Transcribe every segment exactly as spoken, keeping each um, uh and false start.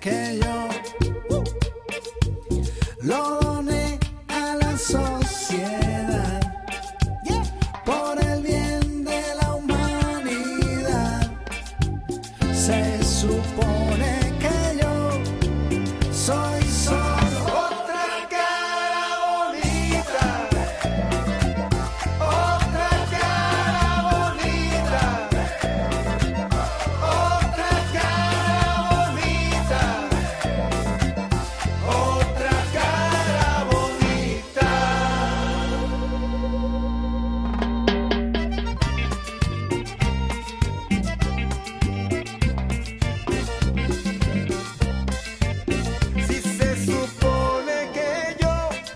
que yo lo doné a la sociedad por el bien de la humanidad. Se supone que yo soy solo otra cara bonita, otra cara bonita, otra cara bonita, otra cara bonita. Si se supone que yo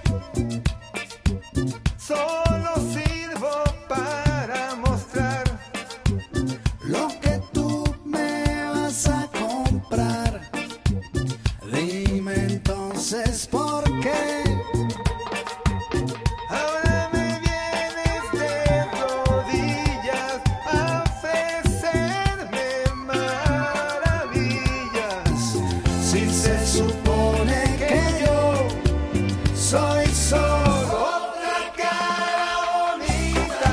solo sirvo para mostrar lo que tú me vas a comprar, dime entonces por qué ahora me vienes de rodillas a ofrecerme maravillas. Si se supone que yo soy solo otra cara bonita,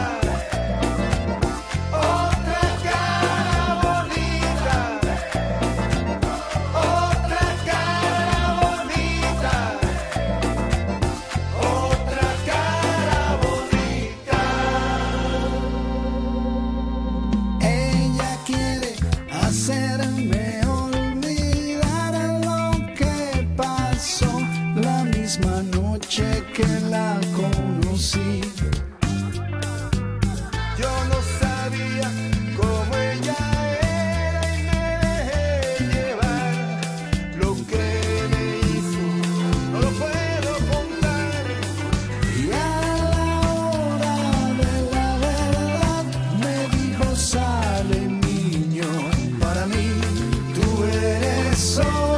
otra cara bonita, otra cara bonita, otra cara bonita. Ella quiere hacerme olvidar lo que pasó la misma noche que la conocí. Yo no sabía cómo ella era y me dejé llevar. Lo que me hizo no lo puedo contar. Y a la hora de la verdad me dijo: sale, niño, para mí tú eres solo